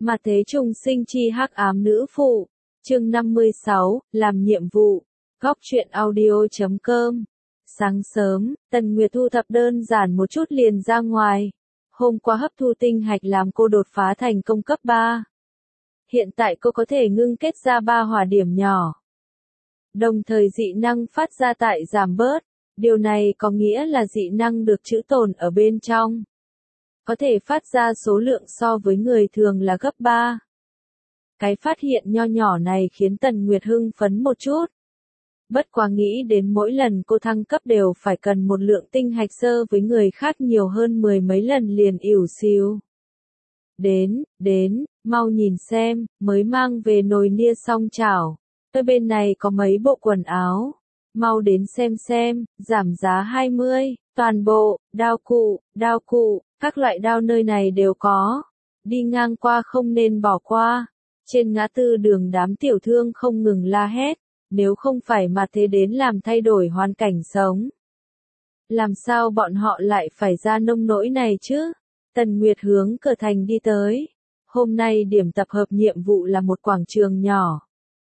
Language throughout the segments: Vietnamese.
Mà thế trùng sinh chi hắc ám nữ phụ. Chương 56, làm nhiệm vụ. Góc truyện audio.com. Sáng sớm, Tần Nguyệt thu thập đơn giản một chút liền ra ngoài. Hôm qua hấp thu tinh hạch làm cô đột phá thành công cấp 3. Hiện tại cô có thể ngưng kết ra 3 hỏa điểm nhỏ. Đồng thời dị năng phát ra tại giảm bớt. Điều này có nghĩa là dị năng được trữ tồn ở bên trong. Có thể phát ra số lượng so với người thường là gấp 3. Cái phát hiện nho nhỏ này khiến Tần Nguyệt hưng phấn một chút. Bất quá nghĩ đến mỗi lần cô thăng cấp đều phải cần một lượng tinh hạch sơ với người khác nhiều hơn 10 mấy lần liền ỉu xìu. Đến, mau nhìn xem, mới mang về nồi niêu xong chảo. Tôi bên này có mấy bộ quần áo. Mau đến xem, giảm giá 20, toàn bộ, đao cụ, các loại đao nơi này đều có. Đi ngang qua không nên bỏ qua. Trên ngã tư đường đám tiểu thương không ngừng la hét, nếu không phải mà thế đến làm thay đổi hoàn cảnh sống. Làm sao bọn họ lại phải ra nông nỗi này chứ? Tần Nguyệt hướng cửa thành đi tới. Hôm nay điểm tập hợp nhiệm vụ là một quảng trường nhỏ.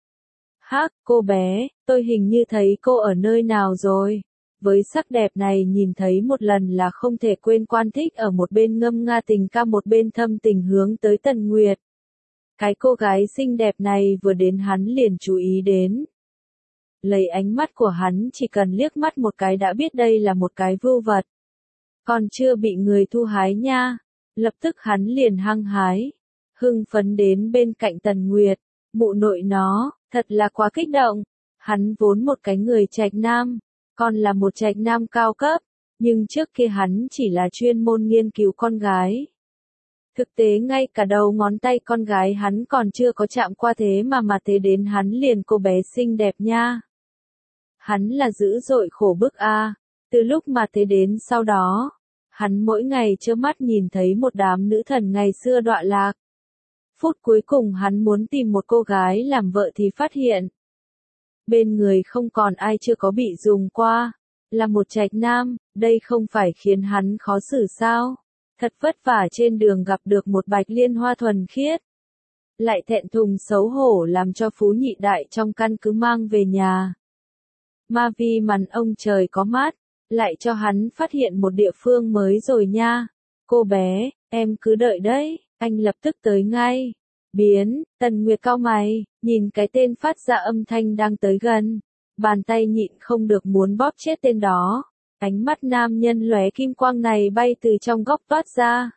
Hắc, cô bé, tôi hình như thấy cô ở nơi nào rồi. Với sắc đẹp này nhìn thấy một lần là không thể quên. Quan Thích ở một bên ngâm nga tình ca, một bên thâm tình hướng tới Tần Nguyệt. Cái cô gái xinh đẹp này vừa đến hắn liền chú ý đến. Lấy ánh mắt của hắn chỉ cần liếc mắt một cái đã biết đây là một cái vưu vật. Còn chưa bị người thu hái nha. Lập tức hắn liền hăng hái. Hưng phấn đến bên cạnh Tần Nguyệt. Mụ nội nó, thật là quá kích động. Hắn vốn một cái người trạch nam. Còn là một trạch nam cao cấp. Nhưng trước kia hắn chỉ là chuyên môn nghiên cứu con gái. Thực tế ngay cả đầu ngón tay con gái hắn còn chưa có chạm qua, thế mà thế đến hắn liền cô bé xinh đẹp nha. Hắn là dữ dội khổ bức a. Từ lúc mà thế đến sau đó, hắn mỗi ngày trơ mắt nhìn thấy một đám nữ thần ngày xưa đọa lạc. Phút cuối cùng hắn muốn tìm một cô gái làm vợ thì phát hiện. Bên người không còn ai chưa có bị dùng qua. Là một trạch nam, đây không phải khiến hắn khó xử sao? Thật vất vả trên đường gặp được một bạch liên hoa thuần khiết. Lại thẹn thùng xấu hổ làm cho phú nhị đại trong căn cứ mang về nhà. Mà vì màn ông trời có mát, lại cho hắn phát hiện một địa phương mới rồi nha. Cô bé, em cứ đợi đấy, anh lập tức tới ngay. Tần Nguyệt cau mày, nhìn cái tên phát ra âm thanh đang tới gần. Bàn tay nhịn không được muốn bóp chết tên đó. Ánh mắt nam nhân lóe kim quang này bay từ trong góc toát ra.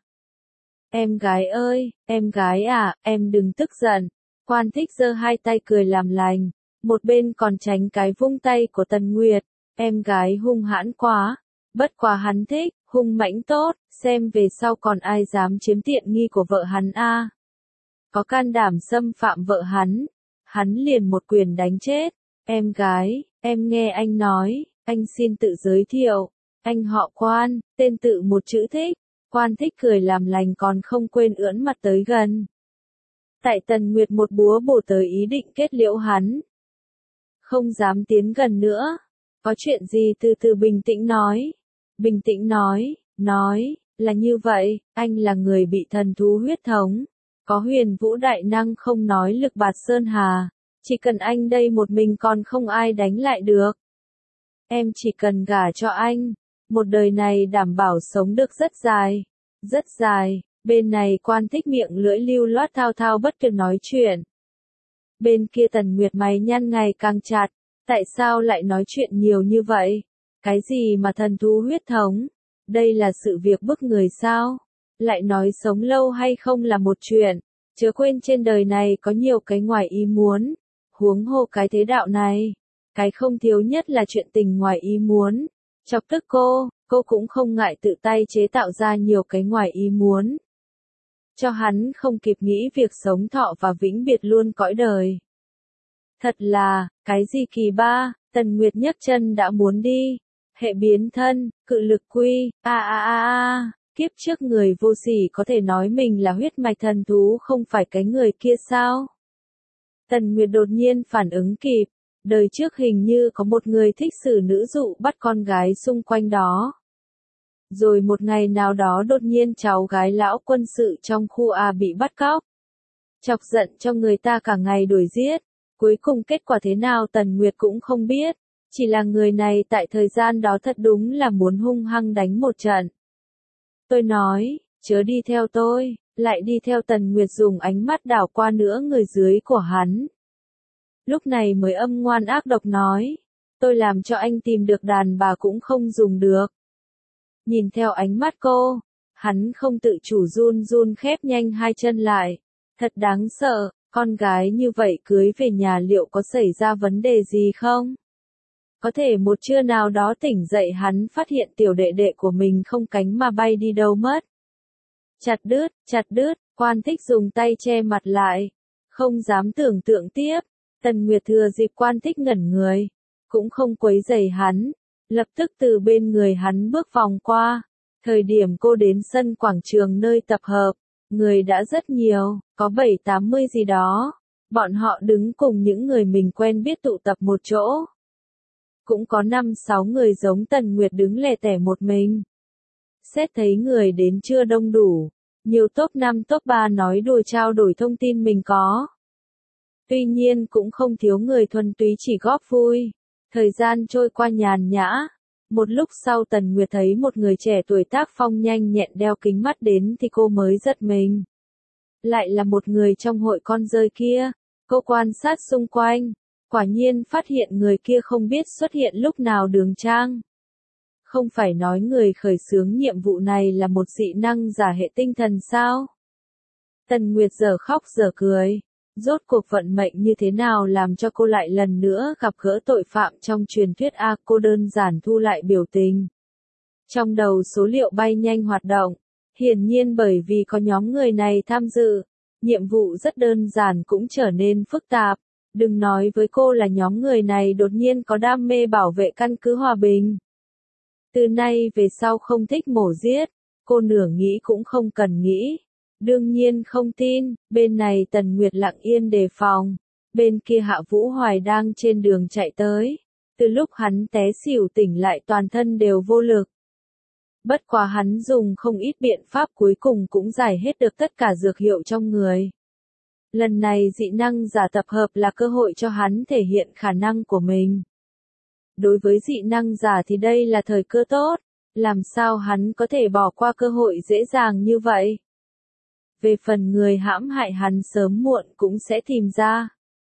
Em gái ơi, em gái à, em đừng tức giận. Quan Thích giơ hai tay cười làm lành. Một bên còn tránh cái vung tay của Tần Nguyệt. Em gái hung hãn quá. Bất quá hắn thích, hung mãnh tốt. Xem về sau còn ai dám chiếm tiện nghi của vợ hắn a. Có can đảm xâm phạm vợ hắn. Hắn liền một quyền đánh chết. Em gái, em nghe anh nói. Anh xin tự giới thiệu. Anh họ Quan, tên tự một chữ Thích. Quan Thích cười làm lành còn không quên ưỡn mặt tới gần. Tại Tần Nguyệt một búa bổ tới ý định kết liễu hắn. Không dám tiến gần nữa. Có chuyện gì từ từ bình tĩnh nói. Bình tĩnh nói, là như vậy, anh là người bị thần thú huyết thống. Có huyền vũ đại năng không nói lực bạt sơn hà. Chỉ cần anh đây một mình còn không ai đánh lại được. Em chỉ cần gả cho anh. Một đời này đảm bảo sống được rất dài. Rất dài. Bên này Quan Thích miệng lưỡi lưu loát thao thao bất tuyệt nói chuyện. Bên kia Tần Nguyệt mày nhăn ngày càng chặt. Tại sao lại nói chuyện nhiều như vậy? Cái gì mà thần thú huyết thống? Đây là sự việc bức người sao? Lại nói sống lâu hay không là một chuyện. Chớ quên trên đời này có nhiều cái ngoài ý muốn. Huống hồ cái thế đạo này. Cái không thiếu nhất là chuyện tình ngoài ý muốn. Chọc tức cô cũng không ngại tự tay chế tạo ra nhiều cái ngoài ý muốn. Cho hắn không kịp nghĩ việc sống thọ và vĩnh biệt luôn cõi đời. Thật là, cái gì kỳ ba, Tần Nguyệt nhấc chân đã muốn đi. Hệ biến thân, cự lực quy, kiếp trước người vô sỉ có thể nói mình là huyết mạch thần thú không phải cái người kia sao? Tần Nguyệt đột nhiên phản ứng kịp. Đời trước hình như có một người thích xử nữ dụ bắt con gái xung quanh đó. Rồi một ngày nào đó đột nhiên cháu gái lão quân sự trong khu A bị bắt cóc. chọc giận cho người ta cả ngày đuổi giết. Cuối cùng kết quả thế nào Tần Nguyệt cũng không biết, chỉ là người này tại thời gian đó thật đúng là muốn hung hăng đánh một trận. Tôi nói, chớ đi theo tôi, lại đi theo Tần Nguyệt dùng ánh mắt đảo qua nữa người dưới của hắn. Lúc này mới âm ngoan ác độc nói, tôi làm cho anh tìm được đàn bà cũng không dùng được. Nhìn theo ánh mắt cô, hắn không tự chủ run run khép nhanh hai chân lại. Thật đáng sợ, con gái như vậy cưới về nhà liệu có xảy ra vấn đề gì không? Có thể một trưa nào đó tỉnh dậy hắn phát hiện tiểu đệ đệ của mình không cánh mà bay đi đâu mất. Chặt đứt, Quan Thích dùng tay che mặt lại. Không dám tưởng tượng tiếp. Tần Nguyệt thừa dịp Quan Thích ngẩn người. Cũng không quấy rầy hắn. Lập tức từ bên người hắn bước vòng qua. Thời điểm cô đến sân quảng trường nơi tập hợp. Người đã rất nhiều, có 7-80 gì đó. Bọn họ đứng cùng những người mình quen biết tụ tập một chỗ. Cũng có 5-6 người giống Tần Nguyệt đứng lẻ tẻ một mình. Xét thấy người đến chưa đông đủ, nhiều top 5 top 3 nói đùa trao đổi thông tin mình có. Tuy nhiên cũng không thiếu người thuần túy chỉ góp vui. Thời gian trôi qua nhàn nhã. Một lúc sau Tần Nguyệt thấy một người trẻ tuổi tác phong nhanh nhẹn đeo kính mắt đến thì cô mới giật mình. Lại là một người trong hội con rơi kia. Cô quan sát xung quanh. Quả nhiên phát hiện người kia không biết xuất hiện lúc nào đường trang. Không phải nói người khởi xướng nhiệm vụ này là một dị năng giả hệ tinh thần sao? Tần Nguyệt giờ khóc giờ cười. Rốt cuộc vận mệnh như thế nào làm cho cô lại lần nữa gặp gỡ tội phạm trong truyền thuyết cô đơn giản thu lại biểu tình. Trong đầu số liệu bay nhanh hoạt động. Hiển nhiên bởi vì có nhóm người này tham dự, nhiệm vụ rất đơn giản cũng trở nên phức tạp. Đừng nói với cô là nhóm người này đột nhiên có đam mê bảo vệ căn cứ hòa bình. Từ nay về sau không thích mổ giết, cô nửa nghĩ cũng không cần nghĩ. Đương nhiên không tin, bên này Tần Nguyệt lặng yên đề phòng, bên kia Hạ Vũ Hoài đang trên đường chạy tới. Từ lúc hắn té xỉu tỉnh lại toàn thân đều vô lực. Bất quá hắn dùng không ít biện pháp cuối cùng cũng giải hết được tất cả dược hiệu trong người. Lần này dị năng giả tập hợp là cơ hội cho hắn thể hiện khả năng của mình. Đối với dị năng giả thì đây là thời cơ tốt, làm sao hắn có thể bỏ qua cơ hội dễ dàng như vậy? Về phần người hãm hại hắn sớm muộn cũng sẽ tìm ra.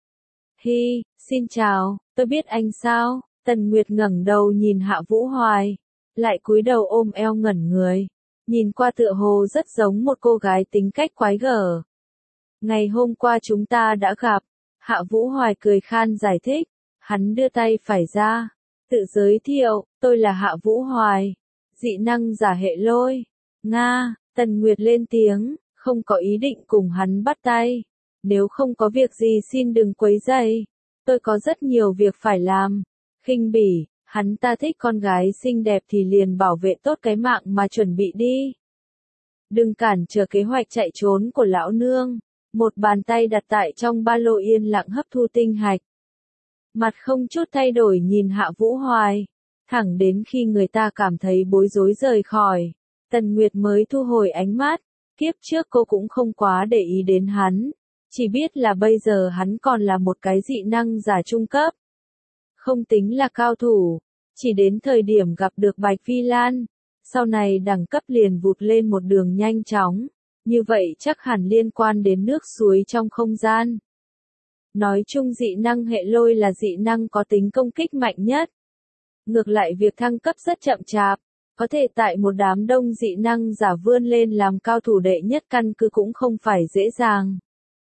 Hi, xin chào, tôi biết anh sao? Tần Nguyệt ngẩng đầu nhìn Hạ Vũ Hoài, lại cúi đầu ôm eo ngẩn người, nhìn qua tựa hồ rất giống một cô gái tính cách quái gở. Ngày hôm qua chúng ta đã gặp, Hạ Vũ Hoài cười khan giải thích, hắn đưa tay phải ra, tự giới thiệu, tôi là Hạ Vũ Hoài, dị năng giả hệ lôi. Nga, Tần Nguyệt lên tiếng, không có ý định cùng hắn bắt tay. Nếu không có việc gì xin đừng quấy rầy, tôi có rất nhiều việc phải làm. Khinh bỉ, hắn ta thích con gái xinh đẹp thì liền bảo vệ tốt cái mạng mà chuẩn bị đi. Đừng cản trở kế hoạch chạy trốn của lão nương. Một bàn tay đặt tại trong ba lô yên lặng hấp thu tinh hạch. Mặt không chút thay đổi nhìn Hạ Vũ Hoài. Thẳng đến khi người ta cảm thấy bối rối rời khỏi. Tần Nguyệt mới thu hồi ánh mắt. Kiếp trước cô cũng không quá để ý đến hắn. Chỉ biết là bây giờ hắn còn là một cái dị năng giả trung cấp. Không tính là cao thủ. Chỉ đến thời điểm gặp được Bạch Phi Lan. Sau này đẳng cấp liền vụt lên một đường nhanh chóng. Như vậy chắc hẳn liên quan đến nước suối trong không gian. Nói chung dị năng hệ lôi là dị năng có tính công kích mạnh nhất. Ngược lại việc thăng cấp rất chậm chạp. Có thể tại một đám đông dị năng giả vươn lên làm cao thủ đệ nhất căn cứ cũng không phải dễ dàng.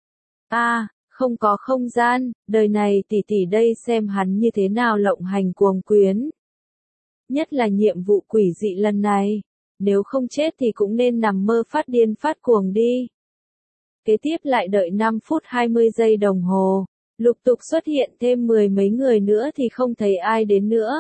Không có không gian, đời này tỷ tỷ đây xem hắn như thế nào lộng hành cuồng quyến. Nhất là nhiệm vụ quỷ dị lần này. Nếu không chết thì cũng nên nằm mơ phát điên phát cuồng đi. Kế tiếp lại đợi 5 phút 20 giây đồng hồ. Lục tục xuất hiện thêm 10 mấy người nữa thì không thấy ai đến nữa.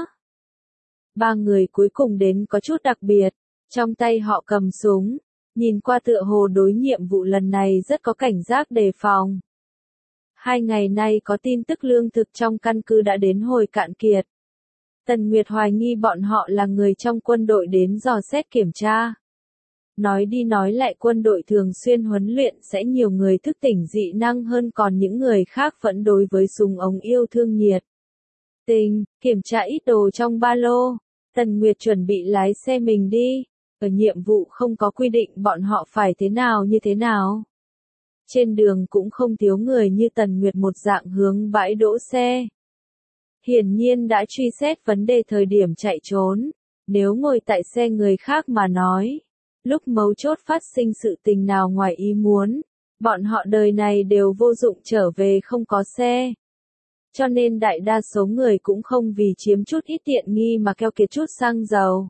3 người cuối cùng đến có chút đặc biệt. Trong tay họ cầm súng. Nhìn qua tựa hồ đối nhiệm vụ lần này rất có cảnh giác đề phòng. 2 ngày nay có tin tức lương thực trong căn cứ đã đến hồi cạn kiệt. Tần Nguyệt hoài nghi bọn họ là người trong quân đội đến dò xét kiểm tra. Nói đi nói lại quân đội thường xuyên huấn luyện sẽ nhiều người thức tỉnh dị năng hơn còn những người khác vẫn đối với súng ống yêu thương nhiệt tình, kiểm tra ít đồ trong ba lô. Tần Nguyệt chuẩn bị lái xe mình đi. Ở nhiệm vụ không có quy định bọn họ phải thế nào như thế nào. Trên đường cũng không thiếu người như Tần Nguyệt một dạng hướng bãi đỗ xe. Hiển nhiên đã truy xét vấn đề thời điểm chạy trốn. Nếu ngồi tại xe người khác mà nói, lúc mấu chốt phát sinh sự tình nào ngoài ý muốn, bọn họ đời này đều vô dụng trở về không có xe. Cho nên đại đa số người cũng không vì chiếm chút ít tiện nghi mà keo kiệt chút xăng dầu.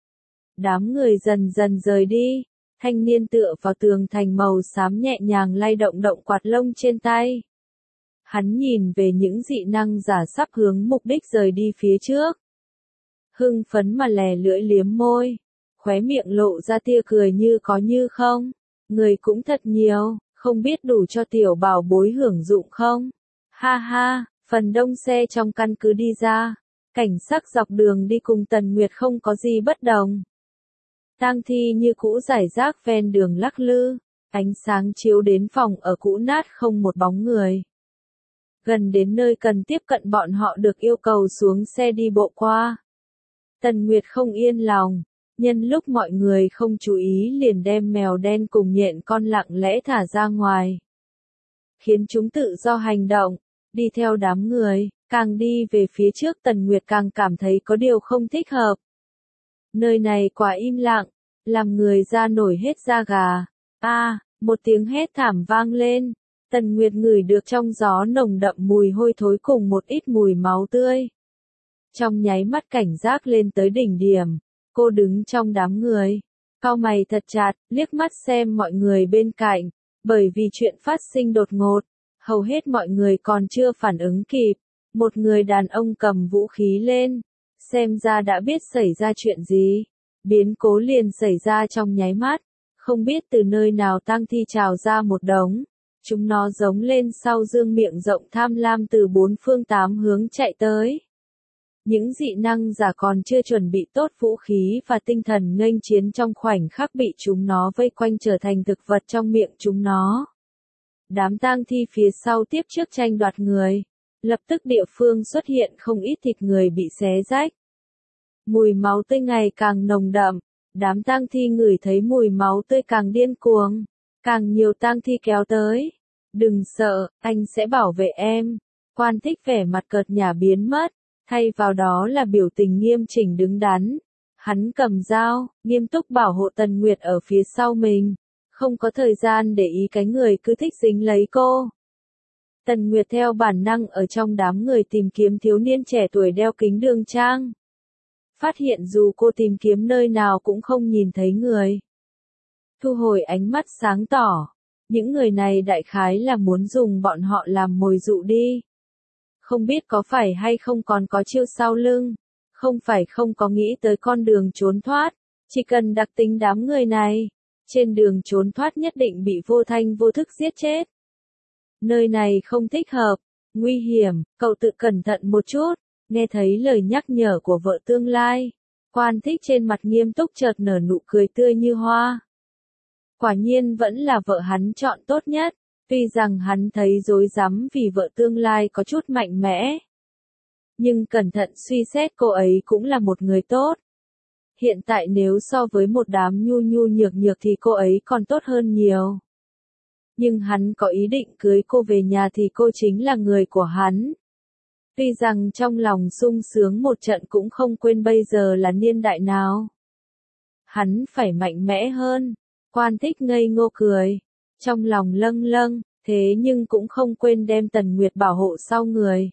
Đám người dần dần rời đi, thanh niên tựa vào tường thành màu xám nhẹ nhàng lay động động quạt lông trên tay. Hắn nhìn về những dị năng giả sắp hướng mục đích rời đi phía trước. Hưng phấn mà lè lưỡi liếm môi, khóe miệng lộ ra tia cười như có như không. Người cũng thật nhiều, không biết đủ cho tiểu bảo bối hưởng dụng không? Ha ha, phần đông xe trong căn cứ đi ra. Cảnh sắc dọc đường đi cùng Tần Nguyệt không có gì bất đồng. Tang thi như cũ rải rác ven đường lắc lư, ánh sáng chiếu đến phòng ở cũ nát không một bóng người. Gần đến nơi cần tiếp cận bọn họ được yêu cầu xuống xe đi bộ qua. Tần Nguyệt không yên lòng, nhân lúc mọi người không chú ý liền đem mèo đen cùng nhện con lặng lẽ thả ra ngoài. Khiến chúng tự do hành động, đi theo đám người, càng đi về phía trước Tần Nguyệt càng cảm thấy có điều không thích hợp. Nơi này quá im lặng, làm người ra nổi hết da gà. Một tiếng hét thảm vang lên. Tần Nguyệt ngửi được trong gió nồng đậm mùi hôi thối cùng một ít mùi máu tươi. Trong nháy mắt cảnh giác lên tới đỉnh điểm, cô đứng trong đám người, cau mày thật chặt, liếc mắt xem mọi người bên cạnh, bởi vì chuyện phát sinh đột ngột, hầu hết mọi người còn chưa phản ứng kịp, một người đàn ông cầm vũ khí lên, xem ra đã biết xảy ra chuyện gì, biến cố liền xảy ra trong nháy mắt, không biết từ nơi nào tang thi trào ra một đống. Chúng nó giống lên sau dương miệng rộng tham lam từ bốn phương tám hướng chạy tới. Những dị năng giả còn chưa chuẩn bị tốt vũ khí và tinh thần nghênh chiến trong khoảnh khắc bị chúng nó vây quanh trở thành thực vật trong miệng chúng nó. Đám tang thi phía sau tiếp trước tranh đoạt người. Lập tức địa phương xuất hiện không ít thịt người bị xé rách. Mùi máu tươi ngày càng nồng đậm. Đám tang thi ngửi thấy mùi máu tươi càng điên cuồng. Càng nhiều tang thi kéo tới. Đừng sợ, anh sẽ bảo vệ em. Quan Thích vẻ mặt cợt nhả biến mất, thay vào đó là biểu tình nghiêm chỉnh đứng đắn. Hắn cầm dao, nghiêm túc bảo hộ Tần Nguyệt ở phía sau mình. Không có thời gian để ý cái người cứ thích dính lấy cô. Tần Nguyệt theo bản năng ở trong đám người tìm kiếm thiếu niên trẻ tuổi đeo kính đường trang. Phát hiện dù cô tìm kiếm nơi nào cũng không nhìn thấy người. Thu hồi ánh mắt sáng tỏ. Những người này đại khái là muốn dùng bọn họ làm mồi dụ đi. Không biết có phải hay không còn có chiêu sau lưng. Không phải không có nghĩ tới con đường trốn thoát. Chỉ cần đặc tính đám người này. Trên đường trốn thoát nhất định bị vô thanh vô thức giết chết. Nơi này không thích hợp. Nguy hiểm, cậu tự cẩn thận một chút. Nghe thấy lời nhắc nhở của vợ tương lai. Quan Thích trên mặt nghiêm túc chợt nở nụ cười tươi như hoa. Quả nhiên vẫn là vợ hắn chọn tốt nhất, tuy rằng hắn thấy rối rắm vì vợ tương lai có chút mạnh mẽ. Nhưng cẩn thận suy xét cô ấy cũng là một người tốt. Hiện tại nếu so với một đám nhu nhu nhược nhược thì cô ấy còn tốt hơn nhiều. Nhưng hắn có ý định cưới cô về nhà thì cô chính là người của hắn. Tuy rằng trong lòng sung sướng một trận cũng không quên bây giờ là niên đại nào. Hắn phải mạnh mẽ hơn. Quan Thích ngây ngô cười, trong lòng lâng lâng, thế nhưng cũng không quên đem Tần Nguyệt bảo hộ sau người.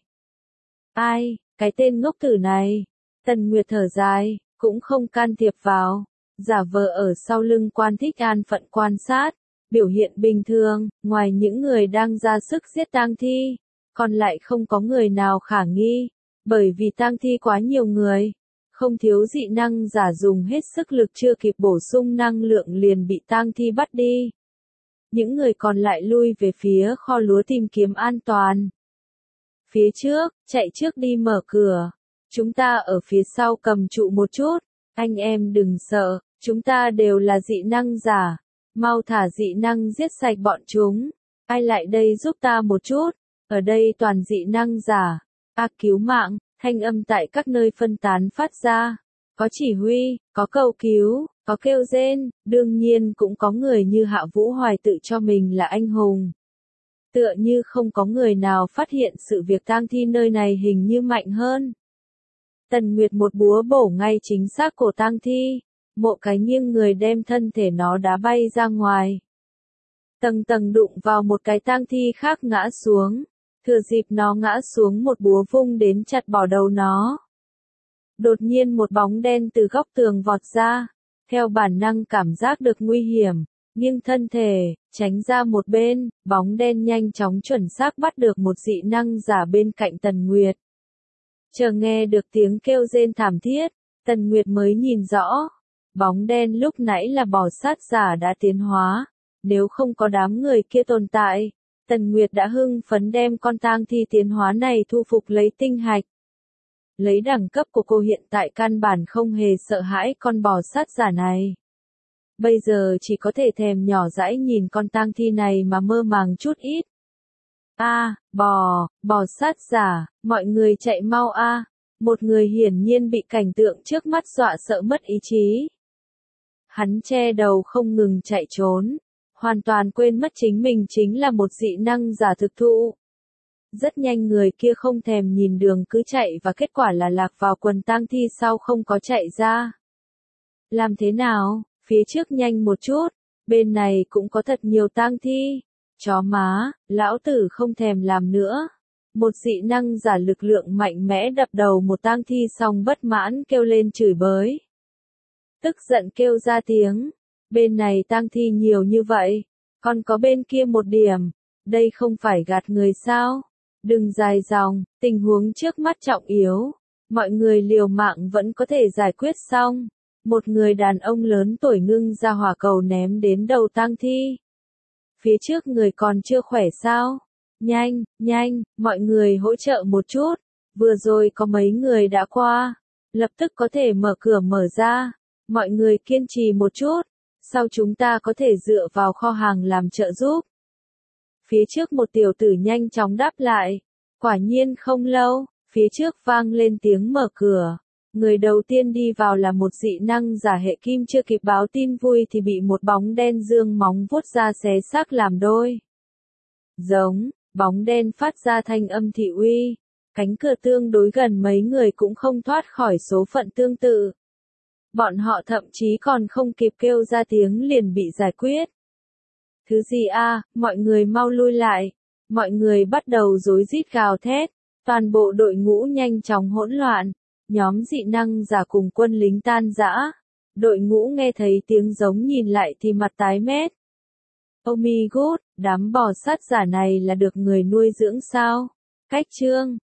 Ai, cái tên ngốc tử này, Tần Nguyệt thở dài, cũng không can thiệp vào, giả vờ ở sau lưng Quan Thích an phận quan sát, biểu hiện bình thường, ngoài những người đang ra sức giết tang thi, còn lại không có người nào khả nghi, bởi vì tang thi quá nhiều người. Không thiếu dị năng giả dùng hết sức lực chưa kịp bổ sung năng lượng liền bị tang thi bắt đi. Những người còn lại lui về phía kho lúa tìm kiếm an toàn. Phía trước, chạy trước đi mở cửa. Chúng ta ở phía sau cầm trụ một chút. Anh em đừng sợ, Chúng ta đều là dị năng giả. Mau thả dị năng giết sạch bọn chúng. Ai lại đây giúp ta một chút? Ở đây toàn dị năng giả. Cứu mạng, thanh âm tại các nơi phân tán phát ra. Có chỉ huy, có cầu cứu, có kêu rên, đương nhiên cũng có người như Hạ Vũ Hoài tự cho mình là anh hùng. Tựa như không có người nào phát hiện sự việc tang thi nơi này hình như mạnh hơn. Tần Nguyệt một búa bổ ngay chính xác cổ tang thi, Mộ Cái nghiêng người đem thân thể nó đá bay ra ngoài. Tầng tầng đụng vào một cái tang thi khác ngã xuống, thừa dịp nó ngã xuống một búa vung đến chặt bỏ đầu nó. Đột nhiên một bóng đen từ góc tường vọt ra, theo bản năng cảm giác được nguy hiểm, nghiêng thân thể, tránh ra một bên, bóng đen nhanh chóng chuẩn xác bắt được một dị năng giả bên cạnh Tần Nguyệt. Chờ nghe được tiếng kêu rên thảm thiết, Tần Nguyệt mới nhìn rõ, bóng đen lúc nãy là bò sát giả đã tiến hóa, nếu không có đám người kia tồn tại, Tần Nguyệt đã hưng phấn đem con tang thi tiến hóa này thu phục lấy tinh hạch. Lấy đẳng cấp của cô hiện tại căn bản không hề sợ hãi con bò sát giả này. Bây giờ chỉ có thể thèm nhỏ dãi nhìn con tang thi này mà mơ màng chút ít. Bò sát giả, mọi người chạy mau a! Một người hiển nhiên bị cảnh tượng trước mắt dọa sợ mất ý chí. Hắn che đầu không ngừng chạy trốn, hoàn toàn quên mất chính mình chính là một dị năng giả thực thụ. Rất nhanh người kia không thèm nhìn đường cứ chạy và kết quả là lạc vào quần tang thi sau không có chạy ra. Làm thế nào? Phía trước nhanh một chút, bên này cũng có thật nhiều tang thi. Chó má, lão tử không thèm làm nữa. Một dị năng giả lực lượng mạnh mẽ đập đầu một tang thi xong bất mãn kêu lên chửi bới. Tức giận kêu ra tiếng, bên này tang thi nhiều như vậy, còn có bên kia một điểm, đây không phải gạt người sao? Đừng dài dòng, tình huống trước mắt trọng yếu, mọi người liều mạng vẫn có thể giải quyết xong. Một người đàn ông lớn tuổi ngưng ra hỏa cầu ném đến đầu tang thi. Phía trước người còn chưa khỏe sao? Nhanh, mọi người hỗ trợ một chút. Vừa rồi có mấy người đã qua. Lập tức có thể mở cửa mở ra. Mọi người kiên trì một chút. Sau chúng ta có thể dựa vào kho hàng làm trợ giúp. Phía trước một tiểu tử nhanh chóng đáp lại. Quả nhiên không lâu, phía trước vang lên tiếng mở cửa. Người đầu tiên đi vào là một dị năng giả hệ kim chưa kịp báo tin vui thì bị một bóng đen dương móng vuốt ra xé xác làm đôi. Giống, bóng đen phát ra thanh âm thị uy. Cánh cửa tương đối gần mấy người cũng không thoát khỏi số phận tương tự. Bọn họ thậm chí còn không kịp kêu ra tiếng liền bị giải quyết. Thứ gì a? Mọi người mau lui lại. Mọi người bắt đầu rối rít gào thét. Toàn bộ đội ngũ nhanh chóng hỗn loạn. Nhóm dị năng giả cùng quân lính tan rã. Đội ngũ nghe thấy tiếng giống nhìn lại thì mặt tái mét. Oh my god, đám bò sát giả này là được người nuôi dưỡng sao? Cách chương